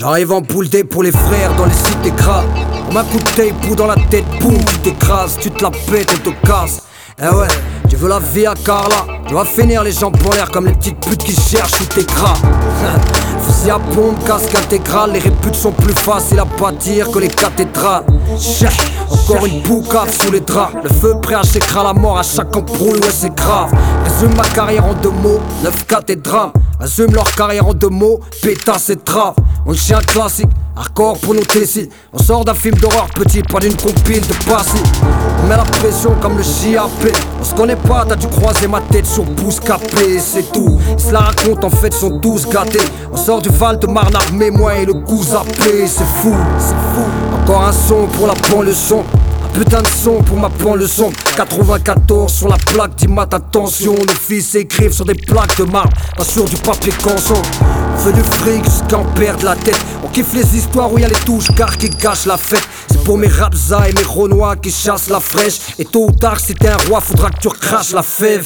J'arrive en poule day pour les frères dans les cités gras. On m'a coup de tape dans la tête, boum, tu t'écrases, tu te la pètes, on te casse. Eh ouais, tu veux la vie à Carla, tu vas finir les jambes en l'air comme les petites putes qui cherchent où t'es gras. Fusil à pompe, casque intégral, les réputes sont plus faciles à bâtir que les cathédrales. Encore une boucave sous les draps, le feu prêt à s'écraser la mort à chaque embrouille, ouais c'est grave. Résume ma carrière en 2 mots, 9 cathédrales. Résume leur carrière en 2 mots, pétasse et trave. On chie un classique, hardcore pour nos tessies. On sort d'un film d'horreur petit, pas d'une compile de passy. On met la pression comme le JAP. On se connaît pas, t'as dû croiser ma tête sur Bouscapé, c'est tout. Ils se la racontent, en fait sont tous gâtés. On sort du Val de Marne armé, moi et le coup zappé, c'est fou, c'est fou. Encore un son pour la banlieue son. Putain de son pour ma banlieue son. 94 sur la plaque, dis mat attention. Nos fils écrivent sur des plaques de marbre, pas sur du papier canson. On fait du fric jusqu'à en perdre la tête. On kiffe les histoires où y'a les touches car qui gâchent la fête. C'est pour mes rapsas et mes renois qui chassent la fraîche. Et tôt ou tard si t'es un roi faudra que tu recraches la fève.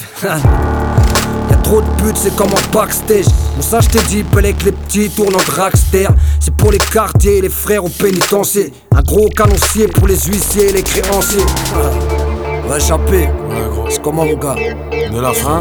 Y'a trop de putes, c'est comme en backstage. Bon ça je t'ai dit, pelé que les petits tournent en dragster. C'est pour les quartiers et les frères au pénitencier. Un gros canoncier pour les huissiers et les créanciers. Ouais Chapé, ouais gros. c'est comment mon gars? De la fin.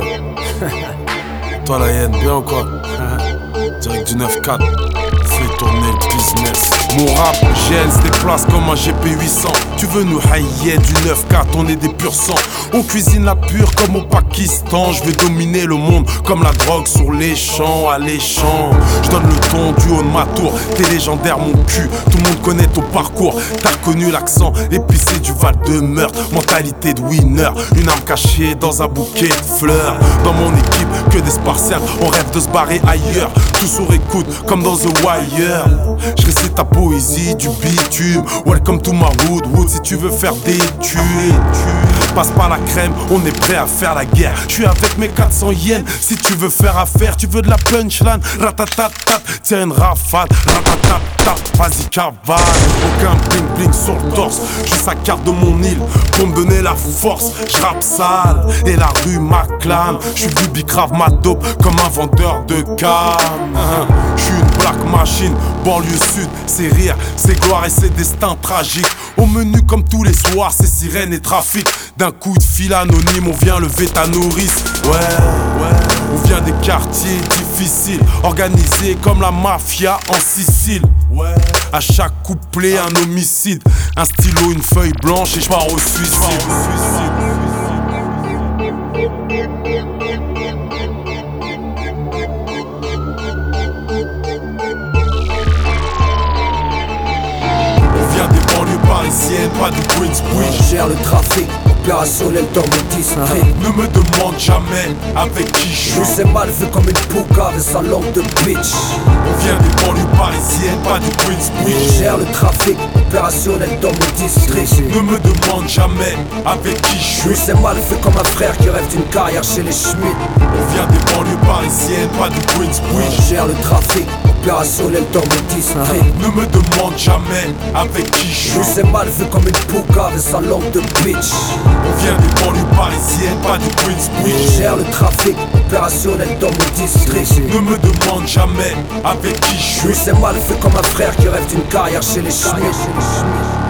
Toi la hyène, bien ou quoi? Direct du 9-4. Fais tourner le business. Mon rap gèle se déplace comme un GP800. Tu veux nous haïer du 9-4, on est des purs sangs. On cuisine la pure comme au Pakistan. Je vais dominer le monde comme la drogue sur les champs, alléchant. Je donne le ton du haut de ma tour. T'es légendaire mon cul, tout le monde connaît ton parcours. T'as reconnu l'accent épicé du Val de Meurthe. Mentalité de winner, une arme cachée dans un bouquet de fleurs. Dans mon équipe, que des spartiates, on rêve de se barrer ailleurs. Tout sur écoute comme dans The Wire. Je récite ta poésie du bitume. Welcome to my wood, si tu veux faire des tues. Passe par la crème, on est prêt à faire la guerre. Je suis avec mes 400 yens, si tu veux faire affaire. Tu veux de la punchline, ratatatat. Tiens une rafale, ratatatat. Vas-y cavale, aucun bling bling sur le torse. Juste la carte de mon île, pour me donner la force. J'rappe sale, et la rue m'acclame. J'suis du bicrave ma dope, comme un vendeur de cam. J'suis une black machine, banlieue sud. C'est rire, c'est gloire et c'est destin tragique. Au menu comme tous les soirs, c'est sirène et trafic. D'un coup de fil anonyme, on vient lever ta nourrice. Ouais, on vient des quartiers difficiles, organisés comme la mafia en Sicile. Ouais, à chaque couplet un homicide, un stylo, une feuille blanche et je pars au suicide. On vient des banlieues parisiennes, pas du Queensbridge. On gère le trafic, opérationnel dans mon district. Ne me demande jamais avec qui je Je suis. sais mal vu comme une poucave et sa langue de bitch. On vient des banlieues parisiennes, pas du On Queensbridge. gère le trafic, opérationnel dans mon district. Ne me demande jamais avec qui je Je suis. sais mal vu comme un frère qui rêve d'une carrière chez les Schmitt. On vient des banlieues parisiennes, pas du On Queensbridge. gère le trafic, opérationnel dans mon district. Ne me demande jamais avec qui je Je suis. sais mal vu comme une poucave et sa langue de bitch. On vient des banlieues parisiennes, pas du On Queensbridge. gère le trafic, opérationnel dans mon district. Ne me demande jamais avec qui je Je suis. sais mal vu comme un frère qui rêve d'une carrière chez les Schmitt.